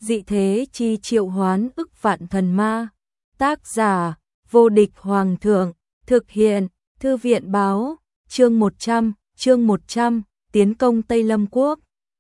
dị thế chi triệu hoán ức vạn thần ma. Tác giả, vô địch hoàng thượng, thực hiện, thư viện báo, chương 100, tiến công Tây Lâm Quốc.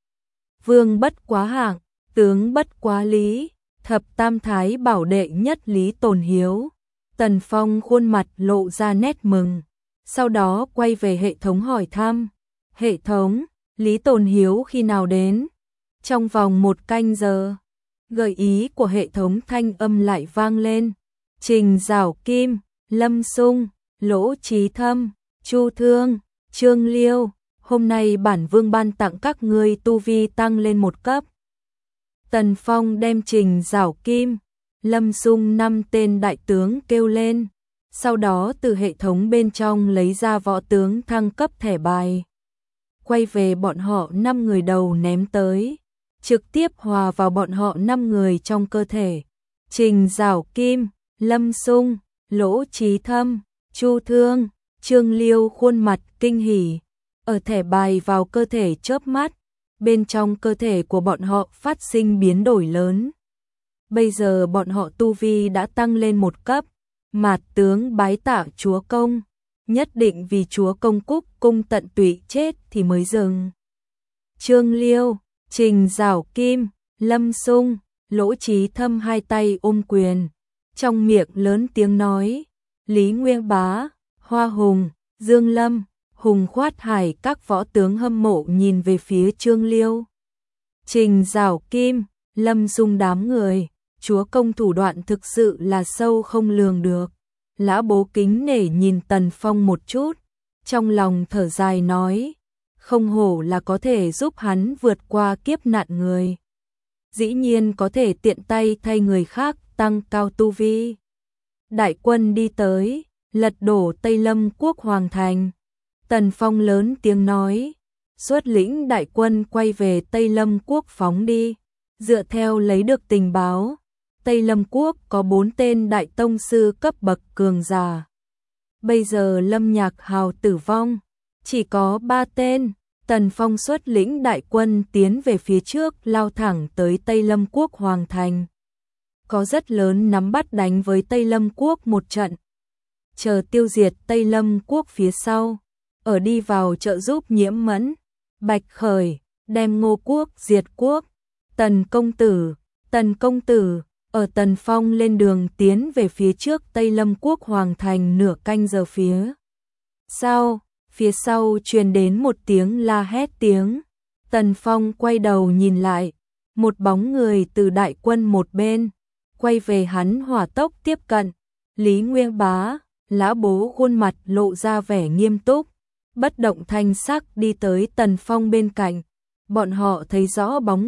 Vương bất quá hạng, tướng bất quá lý, thập tam thái bảo đệ nhất Lý Tồn Hiếu. Tần Phong khuôn mặt lộ ra nét mừng, sau đó quay về hệ thống hỏi thăm. Hệ thống, Lý Tồn Hiếu khi nào đến? Trong vòng 1 canh giờ. Gợi ý của hệ thống thanh âm lại vang lên. Trình Giảo Kim, Lâm Sung, Lỗ Chí Thâm, Chu Thương, Trương Liêu, hôm nay bản vương ban tặng các ngươi tu vi tăng lên 1 cấp. Tần Phong đem Trình Giảo Kim, Lâm Sung 5 tên đại tướng kêu lên, sau đó từ hệ thống bên trong lấy ra võ tướng thăng cấp thẻ bài. Quay về bọn họ 5 người đầu ném tới, trực tiếp hòa vào bọn họ 5 người trong cơ thể. Trình Giảo Kim, Lâm Sung, Lỗ Chí Thâm, Chu Thương, Trương Liêu khuôn mặt kinh hỉ, ở thẻ bài vào cơ thể chớp mắt, bên trong cơ thể của bọn họ phát sinh biến đổi lớn. Bây giờ bọn họ tu vi đã tăng lên 1 cấp, mạt tướng bái tạ chúa công, nhất định vì chúa công cúc cung tận tụy chết thì mới dừng. Trương Liêu, Trình Giảo Kim, Lâm Sung, Lỗ Chí Thâm hai tay ôm quyền, trong miệng lớn tiếng nói. Lý Nguyên Bá, Hoa Hùng, Dương Lâm, Hùng Khoát Hải các võ tướng hâm mộ nhìn về phía Trương Liêu. Trình Giảo Kim, Lâm Sung đám người, chúa công thủ đoạn thực sự là sâu không lường được. Lã Bố kính nể nhìn Tần Phong một chút, trong lòng thở dài nói, không hổ là có thể giúp hắn vượt qua kiếp nạn người. Dĩ nhiên có thể tiện tay thay người khác tăng cao tu vi. Đại quân đi tới, lật đổ Tây Lâm Quốc Hoàng Thành. Tần Phong lớn tiếng nói, xuất lĩnh đại quân quay về Tây Lâm Quốc phóng đi. Dựa theo lấy được tình báo, Tây Lâm Quốc có 4 tên đại tông sư cấp bậc cường giả. Bây giờ Lâm Nhạc Hào tử vong, chỉ có 3 tên. Tần Phong xuất lĩnh đại quân tiến về phía trước lao thẳng tới Tây Lâm Quốc Hoàng Thành. Có rất lớn nắm bắt đánh với Tây Lâm Quốc một trận. Chờ tiêu diệt Tây Lâm Quốc phía sau, ở đi vào trợ giúp Nhiễm Mẫn, Bạch Khởi, đem Ngô Quốc diệt quốc. Tần công tử, ở Tần Phong lên đường tiến về phía trước Tây Lâm Quốc Hoàng Thành nửa canh giờ phía sau truyền đến một tiếng la hét tiếng. Tần Phong quay đầu nhìn lại, một bóng người từ đại quân một bên, quay về hắn hỏa tốc tiếp cận. Lý Nguyên Bá, Lã Bố khuôn mặt lộ ra vẻ nghiêm túc, bất động thanh sắc đi tới Tần Phong bên cạnh. Bọn họ thấy rõ bóng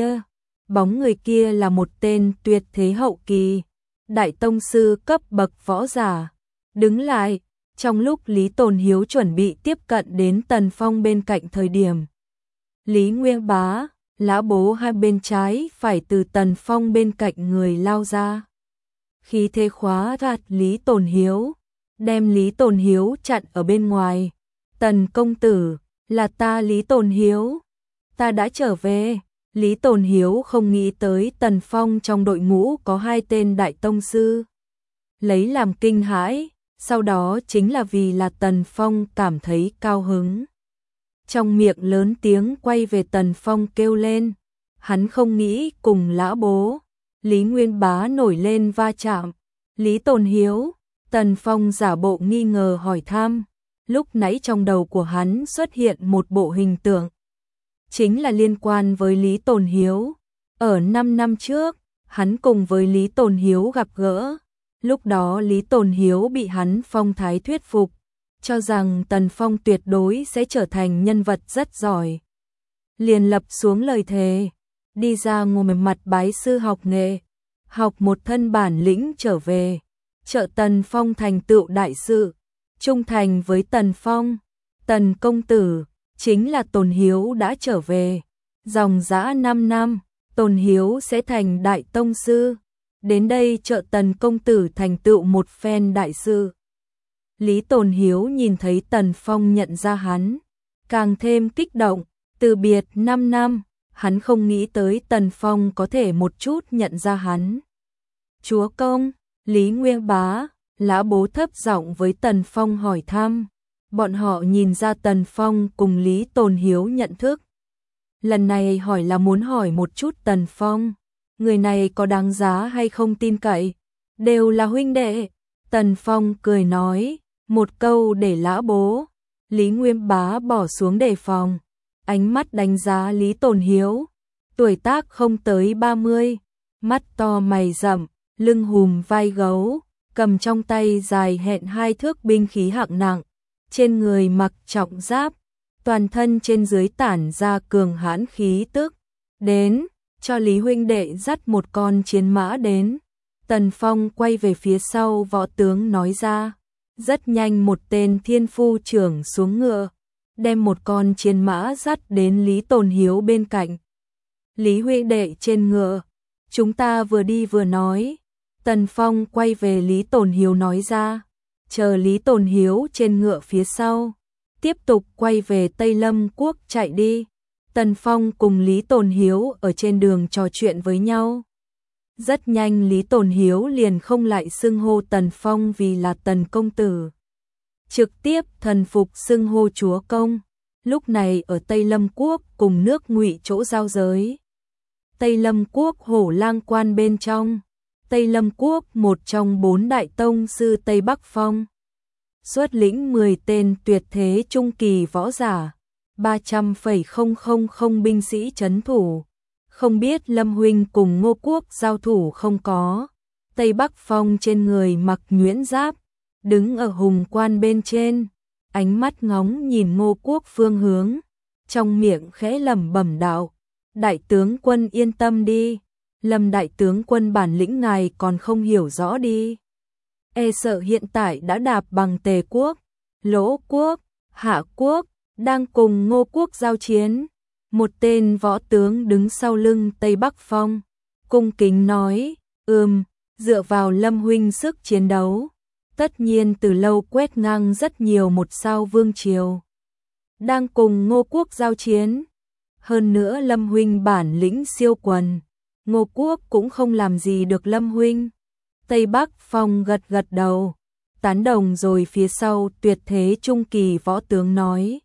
người kia là một tên tuyệt thế hậu kỳ, đại tông sư cấp bậc võ giả. Đứng lại, trong lúc Lý Tồn Hiếu chuẩn bị tiếp cận đến Tần Phong bên cạnh thời điểm, Lý Nguyên Bá, Lã Bố hai bên trái phải từ Tần Phong bên cạnh người lao ra. Khí thế khóa gạt Lý Tồn Hiếu, đem Lý Tồn Hiếu chặn ở bên ngoài. Tần công tử, là ta Lý Tồn Hiếu, ta đã trở về. Lý Tồn Hiếu không nghĩ tới Tần Phong trong đội ngũ có 2 tên đại tông sư. Lấy làm kinh hãi, sau đó chính là vì là Tần Phong cảm thấy cao hứng. Trong miệng lớn tiếng quay về Tần Phong kêu lên, hắn không nghĩ cùng Lã Bố, Lý Nguyên Bá nổi lên va chạm. Lý Tồn Hiếu, Tần Phong giả bộ nghi ngờ hỏi thăm, lúc nãy trong đầu của hắn xuất hiện một bộ hình tượng. Chính là liên quan với Lý Tồn Hiếu. Ở 5 năm trước, hắn cùng với Lý Tồn Hiếu gặp gỡ. Lúc đó Lý Tồn Hiếu bị hắn phong thái thuyết phục, cho rằng Tần Phong tuyệt đối sẽ trở thành nhân vật rất giỏi. Liền lập xuống lời thề, đi ra ngồi mặt bái sư học nghệ, học một thân bản lĩnh trở về, trợ Tần Phong thành tựu đại sự, trung thành với Tần Phong. Tần công tử, chính là Tồn Hiếu đã trở về. Dòng dã 5 năm, Tồn Hiếu sẽ thành đại tông sư. Đến đây trợ Tần công tử thành tựu một phen đại sự. Lý Tồn Hiếu nhìn thấy Tần Phong nhận ra hắn, càng thêm kích động. Từ biệt 5 năm, hắn không nghĩ tới Tần Phong có thể một chút nhận ra hắn. Chúa công, Lý Nguyên Bá, Lã Bố thấp giọng với Tần Phong hỏi thăm. Bọn họ nhìn ra Tần Phong cùng Lý Tồn Hiếu nhận thức. Lần này hỏi là muốn hỏi một chút Tần Phong, người này có đáng giá hay không tin cậy, đều là huynh đệ. Tần Phong cười nói, một câu để Lã Bố, Lý Nguyên Bá bỏ xuống đề phòng, ánh mắt đánh giá Lý Tồn Hiếu, tuổi tác không tới 30, mắt to mày rậm, lưng hùm vai gấu, cầm trong tay dài hẹn 2 thước binh khí hạng nặng, trên người mặc trọng giáp, toàn thân trên dưới tản ra cường hãn khí tức. Đến, cho Lý huynh đệ dắt một con chiến mã đến. Tần Phong quay về phía sau võ tướng nói ra. Rất nhanh một tên thiên phu trưởng xuống ngựa, đem một con chiến mã dắt đến Lý Tồn Hiếu bên cạnh. Lý huynh đệ trên ngựa, chúng ta vừa đi vừa nói. Tần Phong quay về Lý Tồn Hiếu nói ra, chờ Lý Tồn Hiếu trên ngựa phía sau, tiếp tục quay về Tây Lâm Quốc chạy đi. Tần Phong cùng Lý Tồn Hiếu ở trên đường trò chuyện với nhau. Rất nhanh Lý Tồn Hiếu liền không lại xưng hô Tần Phong vì là Tần công tử, trực tiếp thần phục xưng hô chúa công. Lúc này ở Tây Lâm Quốc cùng nước Ngụy chỗ giao giới. Tây Lâm Quốc Hổ Lang Quan bên trong. Tây Lâm Quốc một trong 4 đại tông sư Tây Bắc Phong. Xuất lĩnh 10 tên tuyệt thế trung kỳ võ giả, 300,000 binh sĩ trấn thủ. Không biết Lâm huynh cùng Ngô Quốc giao thủ không có. Tây Bắc Phong trên người mặc nhuyễn giáp, đứng ở hùng quan bên trên, ánh mắt ngóng nhìn Ngô Quốc phương hướng, trong miệng khẽ lẩm bẩm đạo: "Đại tướng quân yên tâm đi, Lâm đại tướng quân bản lĩnh ngài còn không hiểu rõ đi. E sợ hiện tại đã đạp bằng Tề Quốc, Lỗ Quốc, Hạ Quốc, đang cùng Ngô Quốc giao chiến." Một tên võ tướng đứng sau lưng Tây Bắc Phong, cung kính nói, dựa vào Lâm huynh sức chiến đấu, tất nhiên từ lâu quét ngang rất nhiều một sao vương triều. Đang cùng Ngô Quốc giao chiến. Hơn nữa Lâm huynh bản lĩnh siêu quần, Ngô Quốc cũng không làm gì được Lâm huynh. Tây Bắc Phong gật gật đầu, tán đồng rồi phía sau tuyệt thế trung kỳ võ tướng nói.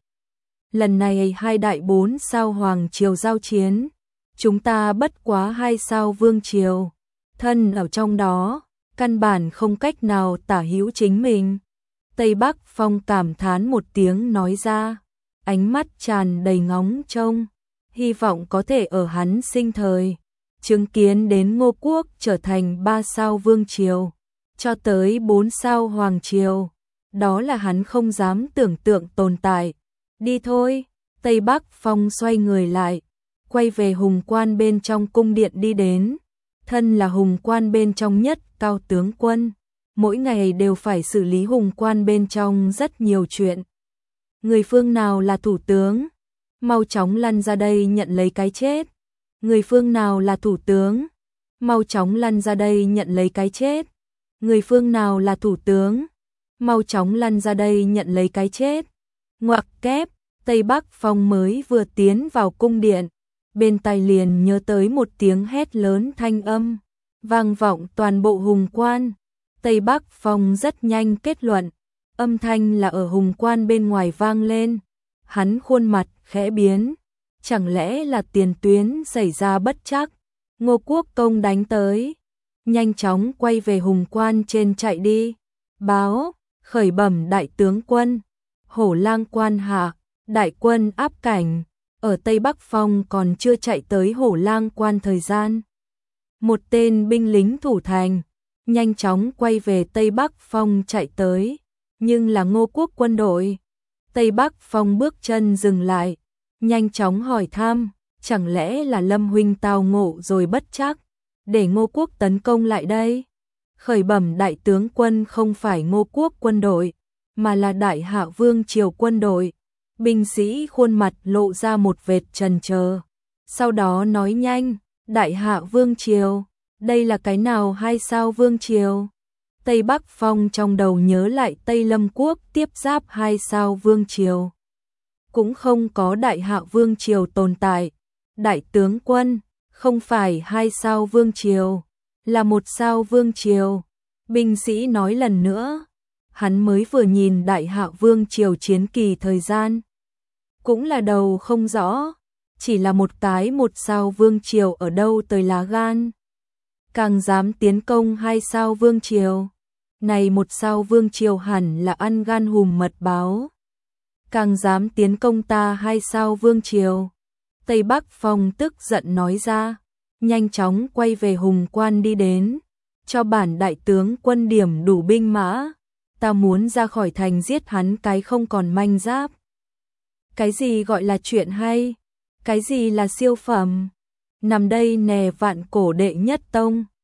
Lần này 2 đại 4 sao hoàng triều giao chiến, chúng ta bất quá 2 sao vương triều, thân ở trong đó, căn bản không cách nào tả hữu chính mình. Tây Bắc Phong cảm thán một tiếng nói ra, ánh mắt tràn đầy ngóng trông, hy vọng có thể ở hắn sinh thời, chứng kiến đến Ngô Quốc trở thành 3 sao vương triều, cho tới 4 sao hoàng triều, đó là hắn không dám tưởng tượng tồn tại. Đi thôi. Tây Bắc Phong xoay người lại, quay về hùng quan bên trong cung điện đi đến. Thân là hùng quan bên trong nhất cao tướng quân, mỗi ngày đều phải xử lý hùng quan bên trong rất nhiều chuyện. Người phương nào là thủ tướng? Mau chóng lăn ra đây nhận lấy cái chết. Người phương nào là thủ tướng? Mau chóng lăn ra đây nhận lấy cái chết. Người phương nào là thủ tướng? Mau chóng lăn ra đây nhận lấy cái chết. Ngoặc kép, Tây Bắc Phong mới vừa tiến vào cung điện, bên tai liền nhớ tới một tiếng hét lớn thanh âm, vang vọng toàn bộ hùng quan. Tây Bắc Phong rất nhanh kết luận, âm thanh là ở hùng quan bên ngoài vang lên. Hắn khuôn mặt khẽ biến, chẳng lẽ là tiền tuyến xảy ra bất trắc, Ngô Quốc công đánh tới. Nhanh chóng quay về hùng quan trên chạy đi, báo, khởi bẩm đại tướng quân, Hổ Lang Quan hạ, đại quân áp cảnh, ở Tây Bắc Phong còn chưa chạy tới Hổ Lang Quan thời gian. Một tên binh lính thủ thành, nhanh chóng quay về Tây Bắc Phong chạy tới, nhưng là Ngô Quốc quân đội. Tây Bắc Phong bước chân dừng lại, nhanh chóng hỏi thăm, chẳng lẽ là Lâm huynh tao ngộ rồi bất trắc, để Ngô Quốc tấn công lại đây. Khởi bẩm đại tướng quân, không phải Ngô Quốc quân đội, mà là Đại Hạ Vương triều quân đội. Binh sĩ khuôn mặt lộ ra một vệt chần chờ, sau đó nói nhanh, Đại Hạ Vương triều, đây là cái nào 2 sao vương triều? Tây Bắc Phong trong đầu nhớ lại Tây Lâm Quốc tiếp giáp 2 sao vương triều, cũng không có Đại Hạ Vương triều tồn tại. Đại tướng quân, không phải 2 sao vương triều, là 1 sao vương triều. Binh sĩ nói lần nữa, hắn mới vừa nhìn Đại Hạ vương triều chiến kỳ thời gian. Cũng là đầu không rõ, chỉ là một cái 1 sao vương triều ở đâu tới lá gan. Càng dám tiến công 2 sao vương triều. Này 1 sao vương triều hẳn là ăn gan hùm mật báo. Càng dám tiến công ta 2 sao vương triều. Tây Bắc Phong tức giận nói ra, nhanh chóng quay về Hùng Quan đi đến, cho bản đại tướng quân điểm đủ binh mã, ta muốn ra khỏi thành giết hắn cái không còn manh giáp. Cái gì gọi là chuyện hay? Cái gì là siêu phẩm? Nằm đây nè vạn cổ đệ nhất tông.